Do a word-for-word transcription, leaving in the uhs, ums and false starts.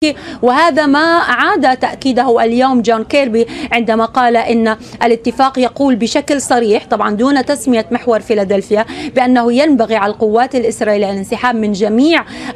وهذا ما أعاد تأكيده اليوم جون كيربي عندما قال إن الاتفاق يقول بشكل صريح، طبعا دون تسمية محور فيلادلفيا، بأنه ينبغي على القوات الإسرائيلية الانسحاب من جميع